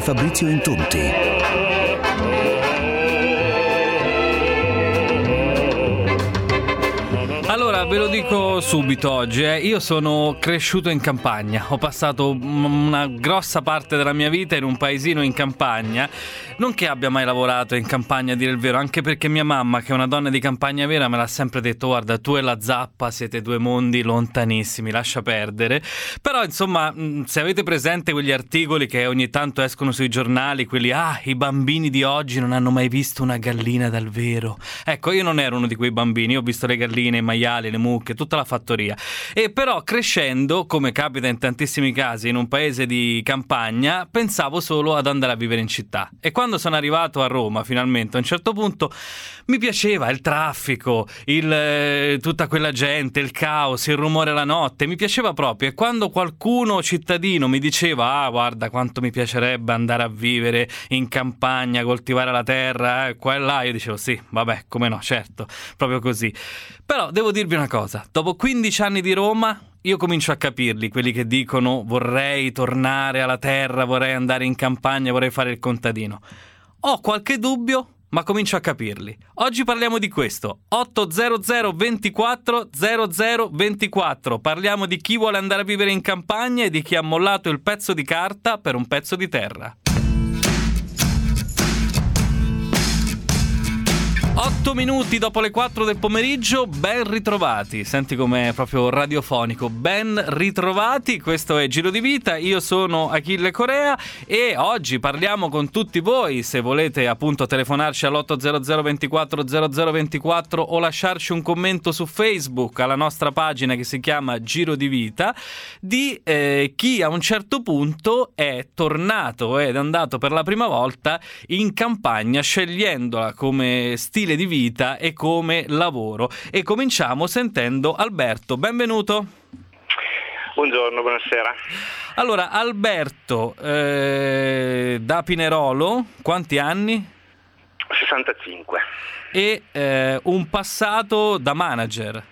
Fabrizio Intonti. Allora, ve lo dico subito oggi, io sono cresciuto in campagna, ho passato una grossa parte della mia vita in un paesino in campagna, non che abbia mai lavorato in campagna a dire il vero, anche perché mia mamma, che è una donna di campagna vera, me l'ha sempre detto: guarda, tu e la zappa siete due mondi lontanissimi, lascia perdere. Però insomma, se avete presente quegli articoli che ogni tanto escono sui giornali, quelli i bambini di oggi non hanno mai visto una gallina dal vero, ecco, io non ero uno di quei bambini, io ho visto le galline, i maiali, le mucche, tutta la fattoria. E però crescendo, come capita in tantissimi casi in un paese di campagna, pensavo solo ad andare a vivere in città. E quando sono arrivato a Roma, finalmente, a un certo punto mi piaceva il traffico, tutta quella gente, il caos, il rumore la notte, mi piaceva proprio. E quando qualcuno cittadino mi diceva: guarda quanto mi piacerebbe andare a vivere in campagna, coltivare la terra, qua e là, io dicevo: sì, vabbè, come no, certo, proprio così. Però devo dirvi una cosa, dopo 15 anni di Roma io comincio a capirli, quelli che dicono: vorrei tornare alla terra, vorrei andare in campagna, vorrei fare il contadino. Ho qualche dubbio, ma comincio a capirli. Oggi parliamo di questo. 800 24 00 24. Parliamo di chi vuole andare a vivere in campagna e di chi ha mollato il pezzo di carta per un pezzo di terra. 8 minuti dopo le 4 del pomeriggio, ben ritrovati. Senti com'è proprio radiofonico. Ben ritrovati, questo è Giro di Vita, io sono Achille Corea e oggi parliamo con tutti voi. Se volete appunto telefonarci all'800 24 00 24 o lasciarci un commento su Facebook alla nostra pagina che si chiama Giro di Vita, di chi a un certo punto è tornato ed è andato per la prima volta in campagna, scegliendola come stile di vita e come lavoro. E cominciamo sentendo Alberto. Benvenuto. Buongiorno, buonasera. Allora, Alberto, da Pinerolo, quanti anni? 65. E un passato da manager?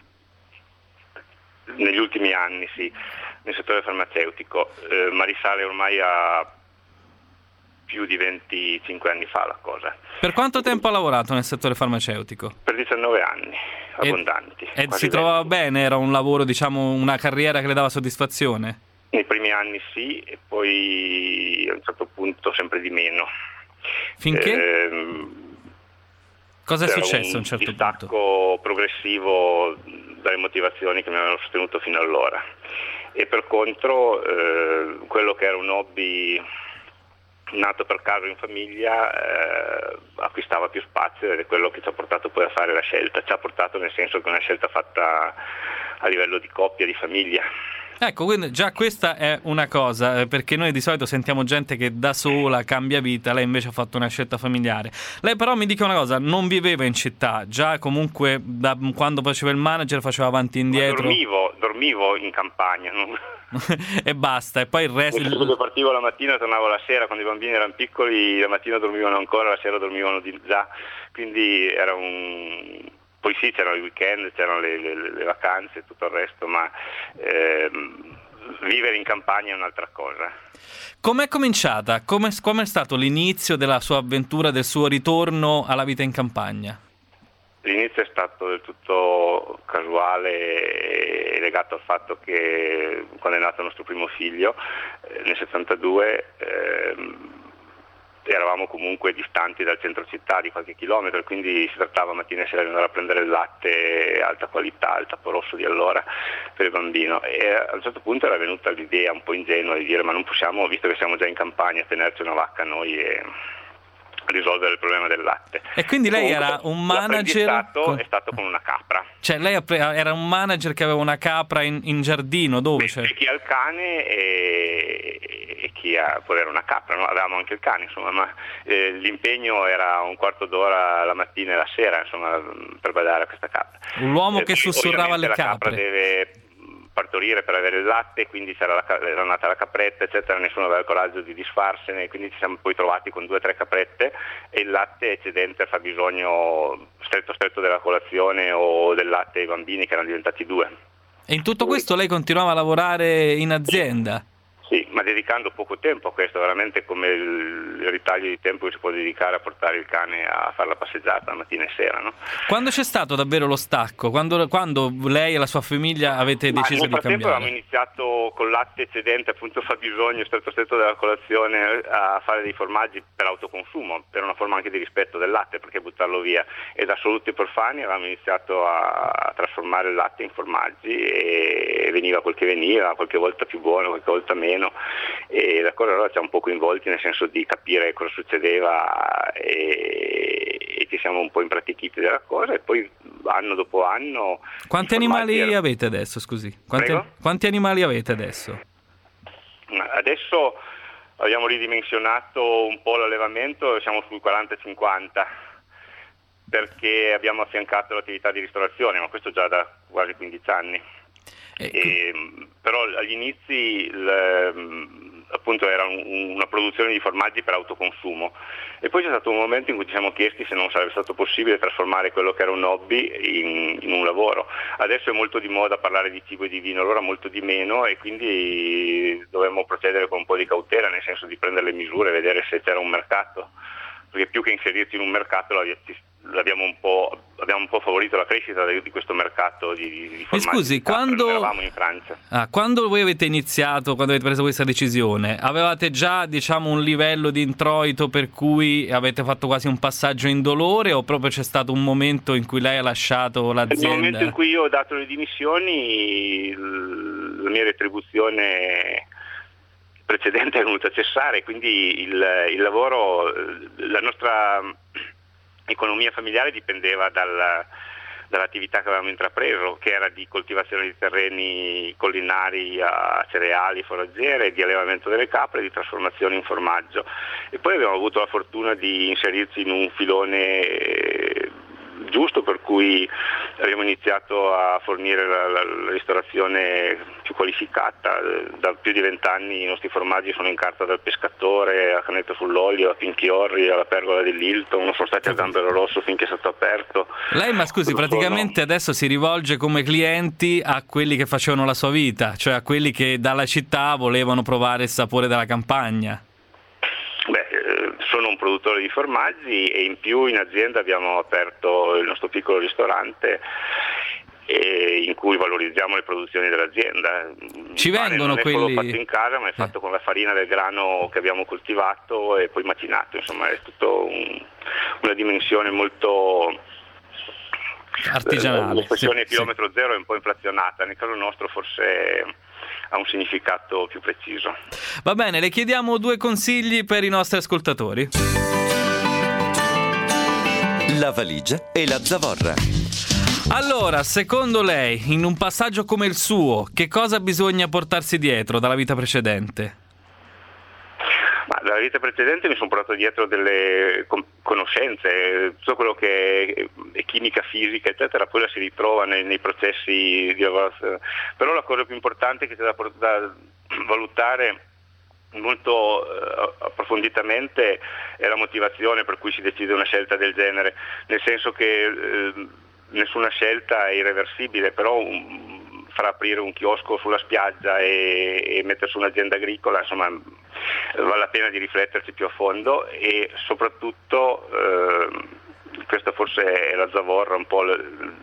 Negli ultimi anni, sì, nel settore farmaceutico, ma risale ormai a più di 25 anni fa la cosa. Per quanto tempo ha lavorato nel settore farmaceutico? Per 19 anni, abbondanti. E si trovava bene? Era un lavoro, diciamo, una carriera che le dava soddisfazione? Nei primi anni sì, e poi a un certo punto sempre di meno. Finché? Cosa è successo a un certo punto? Un distacco progressivo dalle motivazioni che mi avevano sostenuto fino allora. E per contro, quello che era un hobby nato per caso in famiglia acquistava più spazio ed è quello che ci ha portato poi a fare la scelta. Ci ha portato nel senso che è una scelta fatta a livello di coppia, di famiglia. Ecco, quindi già questa è una cosa, perché noi di solito sentiamo gente che da sola cambia vita, lei invece ha fatto una scelta familiare. Lei però mi dica una cosa, non viveva in città, già comunque da quando faceva il manager faceva avanti e indietro. Dormivo in campagna, no? E basta, e poi il resto... Io partivo la mattina, tornavo la sera, quando i bambini erano piccoli, la mattina dormivano ancora, la sera dormivano già, quindi era un... Poi sì, c'erano i weekend, c'erano le vacanze e tutto il resto, ma vivere in campagna è un'altra cosa. Com'è cominciata? Com'è stato l'inizio della sua avventura, del suo ritorno alla vita in campagna? L'inizio è stato del tutto casuale e legato al fatto che quando è nato il nostro primo figlio, nel 72, eravamo comunque distanti dal centro città di qualche chilometro e quindi si trattava mattina e sera di andare a prendere il latte alta qualità, il Tappo Rosso di allora per il bambino, e a un certo punto era venuta l'idea un po' ingenua di dire: ma non possiamo, visto che siamo già in campagna, tenerci una vacca noi e risolvere il problema del latte. E quindi lei era un manager? È stato con una capra. Cioè lei era un manager che aveva una capra in giardino, dove? C'è chi ha il cane e chi poi era una capra, no? Avevamo anche il cane, insomma, ma l'impegno era un quarto d'ora la mattina e la sera, insomma, per badare a questa capra. L'uomo che sussurrava alle capre. La capra deve partorire per avere il latte, quindi era nata la capretta, eccetera, nessuno aveva il coraggio di disfarsene, quindi ci siamo poi trovati con 2 o 3 caprette e il latte eccedente fa bisogno stretto della colazione o del latte ai bambini, che erano diventati 2. E in tutto questo lei continuava a lavorare in azienda? Sì, ma dedicando poco tempo a questo, veramente come il ritaglio di tempo che si può dedicare a portare il cane a fare la passeggiata mattina e sera, no? Quando c'è stato davvero lo stacco? Quando lei e la sua famiglia avete deciso di cambiare? Nel frattempo avevamo iniziato col latte eccedente, appunto fabbisogno stretto della colazione, a fare dei formaggi per autoconsumo, per una forma anche di rispetto del latte, perché buttarlo via. E da assoluti profani avevamo iniziato a trasformare il latte in formaggi e veniva quel che veniva, qualche volta più buono, qualche volta meno. E da cosa allora ci ha un po' coinvolti, nel senso di capire cosa succedeva e ci siamo un po' impratichiti della cosa, e poi anno dopo anno. Quanti animali avete adesso, scusi? Quanti animali avete adesso? Adesso abbiamo ridimensionato un po' l'allevamento, siamo sui 40-50, perché abbiamo affiancato l'attività di ristorazione, ma questo già da quasi 15 anni. Però agli inizi appunto era una produzione di formaggi per autoconsumo, e poi c'è stato un momento in cui ci siamo chiesti se non sarebbe stato possibile trasformare quello che era un hobby in un lavoro. Adesso è molto di moda parlare di cibo e di vino, allora molto di meno, e quindi dovevamo procedere con un po' di cautela, nel senso di prendere le misure, vedere se c'era un mercato, perché più che inserirci in un mercato abbiamo un po' favorito la crescita di questo mercato di formaggi. Scusi, quando eravamo in Francia. Quando voi avete iniziato, quando avete preso questa decisione, avevate già, diciamo, un livello di introito per cui avete fatto quasi un passaggio indolore, o proprio c'è stato un momento in cui lei ha lasciato l'azienda? Nel momento in cui io ho dato le dimissioni, la mia retribuzione precedente è venuta a cessare, quindi il lavoro, la nostra economia familiare dipendeva dall'attività che avevamo intrapreso, che era di coltivazione di terreni collinari a cereali, foraggiere, di allevamento delle capre, di trasformazione in formaggio. E poi abbiamo avuto la fortuna di inserirci in un filone giusto, per cui abbiamo iniziato a fornire la ristorazione più qualificata. Da più di 20 anni i nostri formaggi sono in carta dal pescatore, a Canetto sull'olio, a Pinchiorri, alla Pergola dell'Hilton, sono stati al Gambero Rosso finché è stato aperto. Lei, ma scusi, praticamente adesso si rivolge come clienti a quelli che facevano la sua vita, cioè a quelli che dalla città volevano provare il sapore della campagna. Sono un produttore di formaggi, e in più in azienda abbiamo aperto il nostro piccolo ristorante in cui valorizziamo le produzioni dell'azienda. Ci vengono quelli... Non è solo fatto in casa, ma è fatto con la farina del grano che abbiamo coltivato e poi macinato. Insomma, è tutto una dimensione molto artigianale. L'espressione chilometro zero è un po' inflazionata, nel caso nostro forse ha un significato più preciso. Va bene, le chiediamo 2 consigli per i nostri ascoltatori. La valigia e la zavorra. Allora, secondo lei, in un passaggio come il suo, che cosa bisogna portarsi dietro dalla vita precedente? Dalla vita precedente mi sono portato dietro delle conoscenze, tutto quello che è chimica, fisica, eccetera, poi la si ritrova nei processi di lavorazione. Però la cosa più importante che c'è da valutare molto approfonditamente è la motivazione per cui si decide una scelta del genere, nel senso che nessuna scelta è irreversibile, però far aprire un chiosco sulla spiaggia e mettere su un'azienda agricola, insomma, vale la pena di rifletterci più a fondo, e soprattutto questa forse è la zavorra, un po'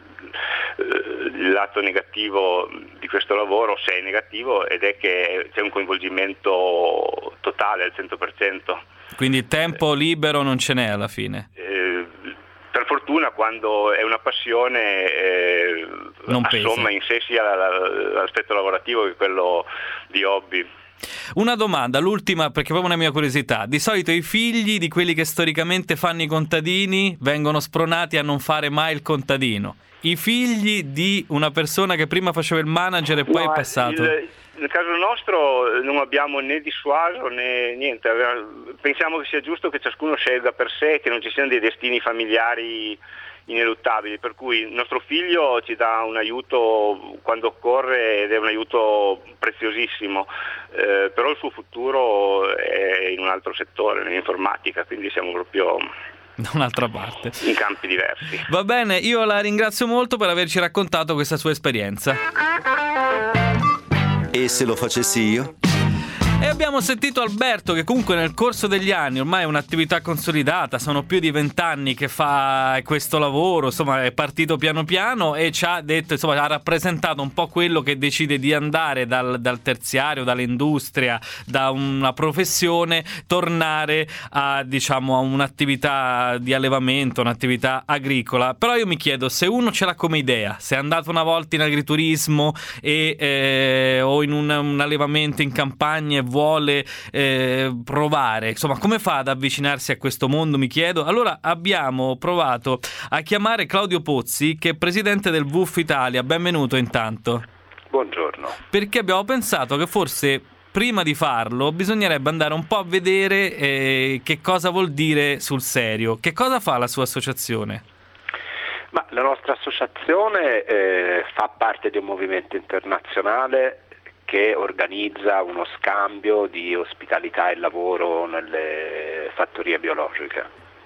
il lato negativo di questo lavoro, se è negativo, ed è che c'è un coinvolgimento totale al 100%. Quindi il tempo libero non ce n'è alla fine? Per fortuna, quando è una passione non assomma in sé sia l'aspetto lavorativo che quello di hobby. Una domanda, l'ultima, perché proprio una mia curiosità. Di solito i figli di quelli che storicamente fanno i contadini vengono spronati a non fare mai il contadino. I figli di una persona che prima faceva il manager e poi è passato... Nel caso nostro non abbiamo né dissuaso né niente, pensiamo che sia giusto che ciascuno scelga per sé, che non ci siano dei destini familiari ineluttabili, per cui il nostro figlio ci dà un aiuto quando occorre ed è un aiuto preziosissimo, però il suo futuro è in un altro settore, nell'informatica, quindi siamo proprio da un'altra parte, in campi diversi. Va bene, io la ringrazio molto per averci raccontato questa sua esperienza. E se lo facessi io? E abbiamo sentito Alberto che comunque nel corso degli anni, ormai è un'attività consolidata, sono più di 20 anni che fa questo lavoro, insomma è partito piano piano e ci ha detto, insomma ha rappresentato un po' quello che decide di andare dal terziario, dall'industria, da una professione, tornare a, diciamo, a un'attività di allevamento, un'attività agricola. Però io mi chiedo, se uno ce l'ha come idea, se è andato una volta in agriturismo o in un allevamento in campagna e vuole provare, insomma, come fa ad avvicinarsi a questo mondo, mi chiedo. Allora abbiamo provato a chiamare Claudio Pozzi, che è presidente del WWOOF Italia. Benvenuto intanto. Buongiorno. Perché abbiamo pensato che forse prima di farlo bisognerebbe andare un po' a vedere che cosa vuol dire sul serio. Che cosa fa la sua associazione? Ma la nostra associazione fa parte di un movimento internazionale che organizza uno scambio di ospitalità e lavoro nelle fattorie biologiche.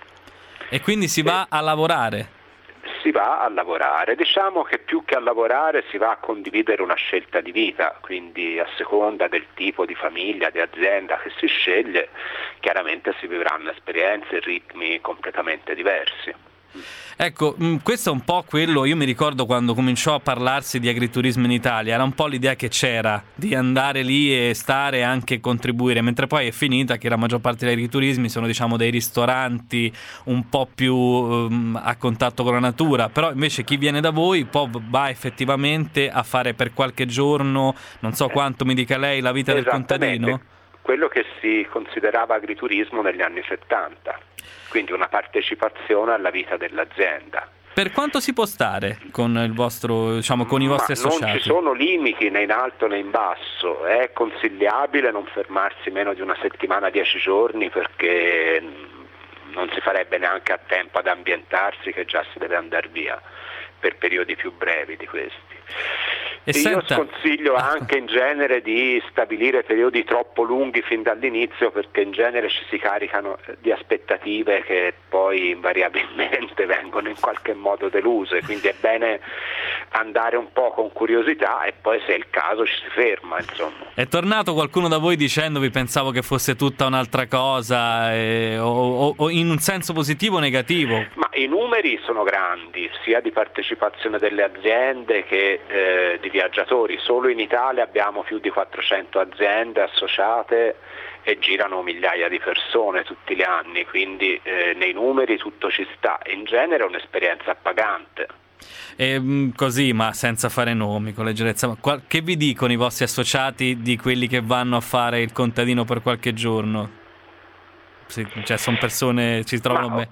E quindi si va a lavorare? Si va a lavorare, diciamo che più che a lavorare si va a condividere una scelta di vita, quindi a seconda del tipo di famiglia, di azienda che si sceglie, chiaramente si vivranno esperienze e ritmi completamente diversi. Ecco, questo è un po' quello, io mi ricordo quando cominciò a parlarsi di agriturismo in Italia, era un po' l'idea che c'era di andare lì e stare e anche contribuire, mentre poi è finita che la maggior parte degli agriturismi sono, diciamo, dei ristoranti un po' più a contatto con la natura, però invece chi viene da voi poi va effettivamente a fare per qualche giorno, non so quanto mi dica lei, la vita del contadino? Quello che si considerava agriturismo negli anni 70, quindi una partecipazione alla vita dell'azienda. Per quanto si può stare con il vostro, diciamo, con i vostri associati? Non ci sono limiti né in alto né in basso, è consigliabile non fermarsi meno di una settimana, 10 giorni, perché non si farebbe neanche a tempo ad ambientarsi, che già si deve andare via per periodi più brevi di questi. Io sconsiglio anche in genere di stabilire periodi troppo lunghi fin dall'inizio, perché in genere ci si caricano di aspettative che poi invariabilmente vengono in qualche modo deluse, quindi è bene andare un po' con curiosità e poi se è il caso ci si ferma, insomma. È tornato qualcuno da voi dicendovi pensavo che fosse tutta un'altra cosa o in un senso positivo o negativo? Ma i numeri sono grandi, sia di partecipazione delle aziende che di viaggiatori. Solo in Italia abbiamo più di 400 aziende associate e girano migliaia di persone tutti gli anni, quindi nei numeri tutto ci sta. In genere è un'esperienza appagante. Così, ma senza fare nomi, con leggerezza, che vi dicono i vostri associati di quelli che vanno a fare il contadino per qualche giorno? Cioè sono persone, ci trovano bene?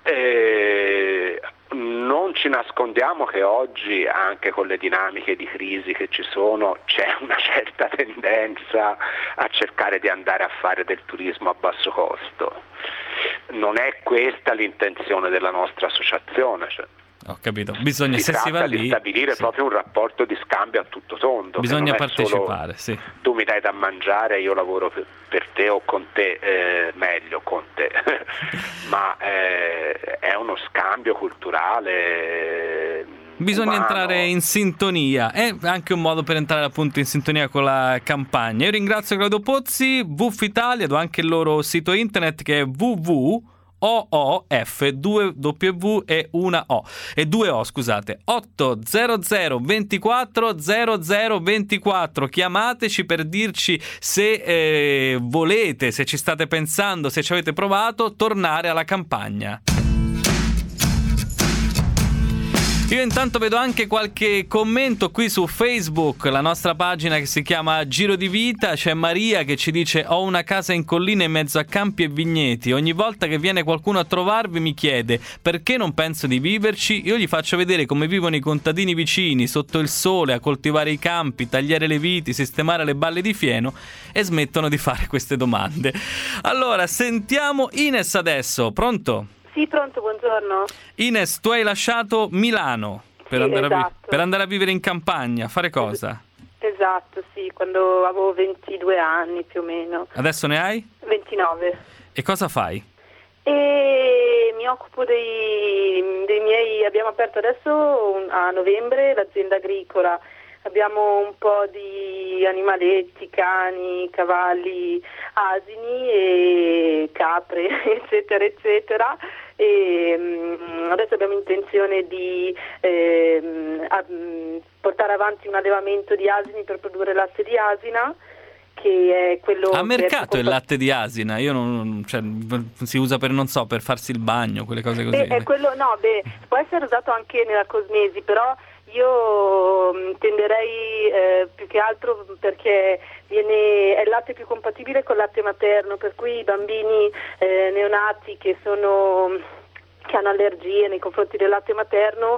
Non ci nascondiamo che oggi, anche con le dinamiche di crisi che ci sono, c'è una certa tendenza a cercare di andare a fare del turismo a basso costo. Non è questa l'intenzione della nostra associazione. Ho capito, bisogna, si se si va lì, di stabilire proprio un rapporto di scambio a tutto tondo. Bisogna partecipare, sì. Tu mi dai da mangiare, io lavoro per te o con te, meglio con te, ma è uno scambio culturale. Bisogna umano. entrare in sintonia, è anche un modo per entrare appunto in sintonia con la campagna. Io ringrazio Claudio Pozzi, WWOOF Italia, do anche il loro sito internet che è www.oof 2w e una o e 2o, scusate, 800 24 0024. Chiamateci per dirci se volete, se ci state pensando, se ci avete provato, tornare alla campagna. Io intanto vedo anche qualche commento qui su Facebook, la nostra pagina che si chiama Giro di Vita. C'è Maria che ci dice: ho una casa in collina in mezzo a campi e vigneti, ogni volta che viene qualcuno a trovarvi mi chiede perché non penso di viverci. Io gli faccio vedere come vivono i contadini vicini sotto il sole a coltivare i campi, tagliare le viti, sistemare le balle di fieno, e smettono di fare queste domande. Allora sentiamo Ines adesso. Pronto? Sì, pronto, buongiorno. Ines, tu hai lasciato Milano per andare a vivere in campagna, fare cosa? Esatto, sì, quando avevo 22 anni più o meno. Adesso ne hai? 29. E cosa fai? E mi occupo dei miei, abbiamo aperto adesso a novembre l'azienda agricola abbiamo un po' di animaletti, cani, cavalli, asini e capre, eccetera, eccetera. E adesso abbiamo intenzione di portare avanti un allevamento di asini per produrre latte di asina, che è quello a mercato il latte di asina, io non cioè, si usa per non so, per farsi il bagno, quelle cose così. È quello, no, può essere usato anche nella cosmesi, però io tenderei più che altro perché è il latte più compatibile col latte materno, per cui i bambini neonati che hanno allergie nei confronti del latte materno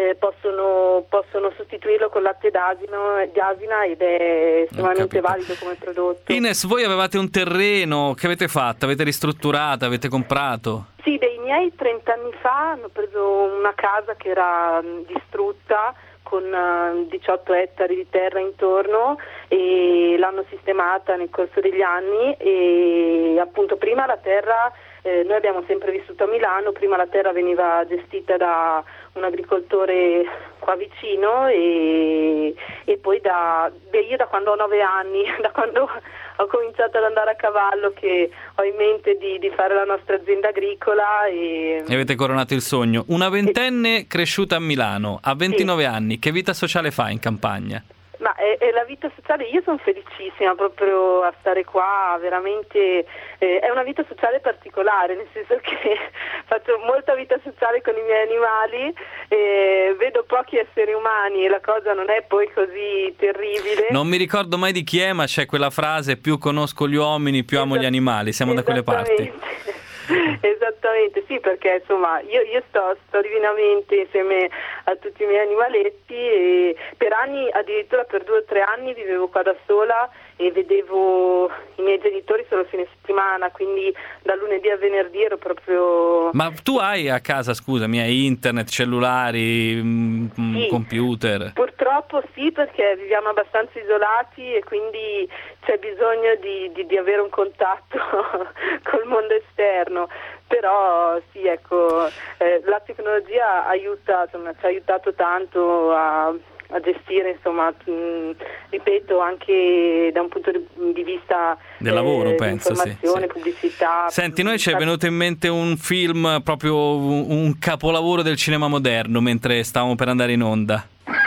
possono sostituirlo con latte d'asina ed è estremamente valido come prodotto. Ines, voi avevate un terreno, che avete fatto? Avete ristrutturato? Avete comprato? Sì, dei miei 30 anni fa hanno preso una casa che era distrutta con 18 ettari di terra intorno e l'hanno sistemata nel corso degli anni e appunto prima la terra, noi abbiamo sempre vissuto a Milano, prima la terra veniva gestita da un agricoltore qua vicino e poi io da quando ho 9 anni, da quando ho cominciato ad andare a cavallo che ho in mente di fare la nostra azienda agricola e avete coronato il sogno. Una ventenne cresciuta a Milano, a 29 anni, che vita sociale fa in campagna? Ma è la vita sociale, io sono felicissima proprio a stare qua, veramente è una vita sociale particolare, nel senso che faccio molta vita sociale con i miei animali, vedo pochi esseri umani e la cosa non è poi così terribile. Non mi ricordo mai di chi è, ma c'è quella frase: più conosco gli uomini, più amo gli animali, siamo da quelle parti. Esattamente, sì, perché insomma io sto divinamente insieme a tutti i miei animaletti e per anni, addirittura per 2 o 3 anni vivevo qua da sola e vedevo i miei genitori solo fine settimana, quindi da lunedì a venerdì ero proprio... Ma tu hai a casa, scusami, hai internet, cellulari, sì, computer? Purtroppo sì, perché viviamo abbastanza isolati e quindi c'è bisogno di avere un contatto col mondo esterno, però sì, ecco, la tecnologia aiuta, insomma, ci ha aiutato tanto a gestire, insomma, ripeto, anche da un punto di vista del lavoro, penso, informazione, sì. pubblicità. Senti, noi ci è venuto in mente un film, proprio un capolavoro del cinema moderno, mentre stavamo per andare in onda.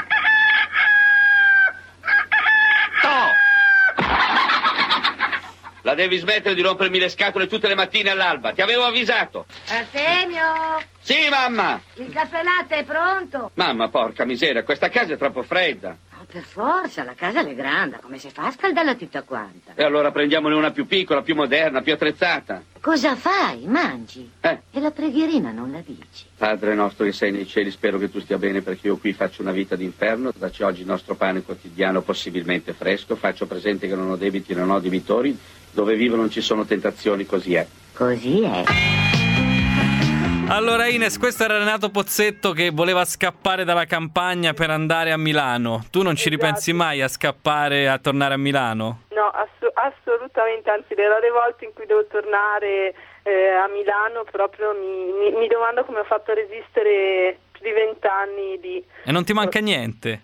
La devi smettere di rompermi le scatole tutte le mattine all'alba. Ti avevo avvisato. Artemio! Sì, mamma! Il caffè latte è pronto? Mamma, porca miseria, questa casa è troppo fredda. Oh, per forza, la casa è grande. Come si fa a scaldarla tutta quanta? E allora prendiamone una più piccola, più moderna, più attrezzata. Cosa fai? Mangi? E la preghierina non la dici? Padre nostro che sei nei cieli, spero che tu stia bene perché io qui faccio una vita d'inferno. Dacci oggi il nostro pane quotidiano, possibilmente fresco. Faccio presente che non ho debiti, non ho debitori. Dove vivo non ci sono tentazioni, così è. Così è. Allora Ines, questo era Renato Pozzetto che voleva scappare dalla campagna per andare a Milano. Tu non ci ripensi mai a scappare, a tornare a Milano? No, assolutamente, anzi le rare volte in cui devo tornare a Milano proprio mi domando come ho fatto a resistere più di 20 anni di... E non ti manca niente?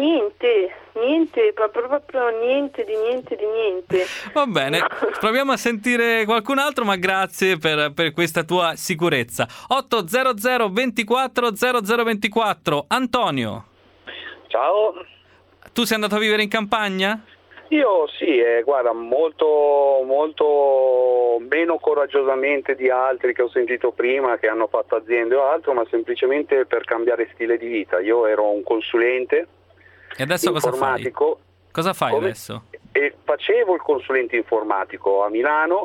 Niente, proprio niente di niente. Va bene, proviamo a sentire qualcun altro, ma grazie per questa tua sicurezza. 800 24 0024. Antonio. Ciao. Tu sei andato a vivere in campagna? Io sì, guarda, molto meno coraggiosamente di altri che ho sentito prima, che hanno fatto aziende o altro, ma semplicemente per cambiare stile di vita. Io ero un consulente. E adesso informatico. Cosa fai adesso? E facevo il consulente informatico a Milano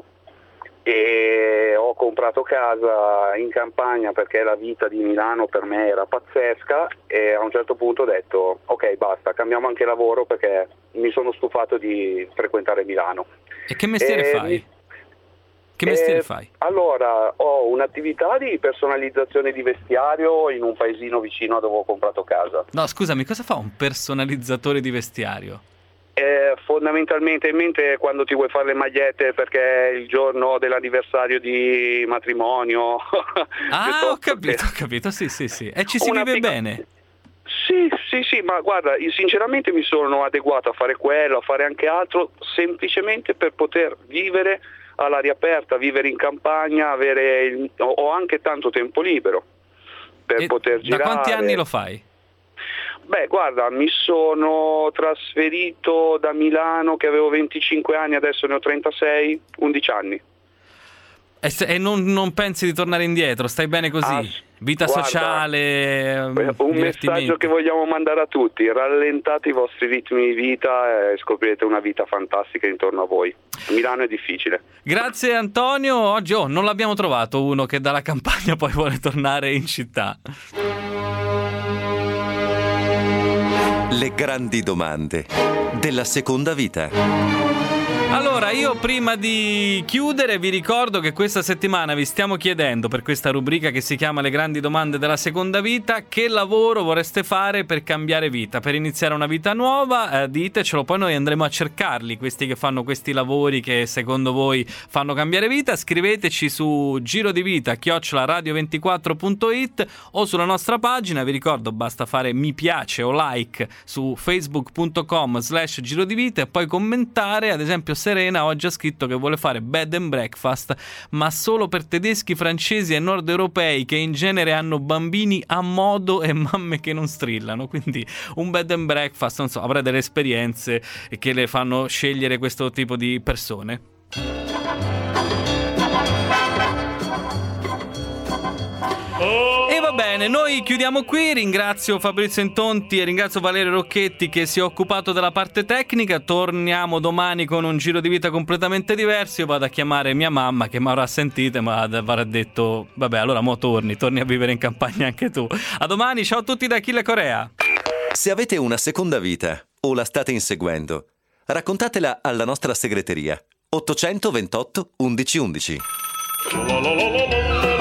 e ho comprato casa in campagna perché la vita di Milano per me era pazzesca e a un certo punto ho detto ok, basta, cambiamo anche lavoro perché mi sono stufato di frequentare Milano. E che mestiere fai? Che mestiere fai? Allora, ho un'attività di personalizzazione di vestiario in un paesino vicino a dove ho comprato casa. No, scusami, cosa fa un personalizzatore di vestiario? Fondamentalmente in mente quando ti vuoi fare le magliette perché è il giorno dell'anniversario di matrimonio. Ah, ho capito, sì. E ci si vive bene? Sì, Sì, ma guarda, io sinceramente mi sono adeguato a fare quello, a fare anche altro, semplicemente per poter vivere all'aria aperta, vivere in campagna, ho anche tanto tempo libero per poter girare. Da quanti anni lo fai? Beh, guarda, mi sono trasferito da Milano che avevo 25 anni, adesso ne ho 36, 11 anni. E non pensi di tornare indietro? Stai bene così? Vita sociale, un messaggio che vogliamo mandare a tutti: rallentate i vostri ritmi di vita e scoprirete una vita fantastica intorno a voi. Milano è difficile. Grazie Antonio. Oggi non l'abbiamo trovato uno che dalla campagna poi vuole tornare in città. Le grandi domande della seconda vita. Allora, io prima di chiudere vi ricordo che questa settimana vi stiamo chiedendo, per questa rubrica che si chiama Le grandi domande della seconda vita, che lavoro vorreste fare per cambiare vita, per iniziare una vita nuova. Ditecelo, poi noi andremo a cercarli, questi che fanno questi lavori che secondo voi fanno cambiare vita. Scriveteci su girodivita@radio24.it o sulla nostra pagina. Vi ricordo, basta fare mi piace o like su facebook.com/girodivita e poi commentare. Ad esempio Serena oggi ha scritto che vuole fare bed and breakfast, ma solo per tedeschi, francesi e nord europei che in genere hanno bambini a modo e mamme che non strillano. Quindi un bed and breakfast, non so, avrà delle esperienze che le fanno scegliere questo tipo di persone. E va bene, noi chiudiamo qui. Ringrazio Fabrizio Intonti e ringrazio Valerio Rocchetti che si è occupato della parte tecnica. Torniamo domani con un giro di vita completamente diverso. Io vado a chiamare mia mamma che mi avrà sentito, ma avrà detto vabbè, allora mo torni a vivere in campagna anche tu. A domani, ciao a tutti da Achille Corea. Se avete una seconda vita o la state inseguendo, raccontatela alla nostra segreteria 828 11 11.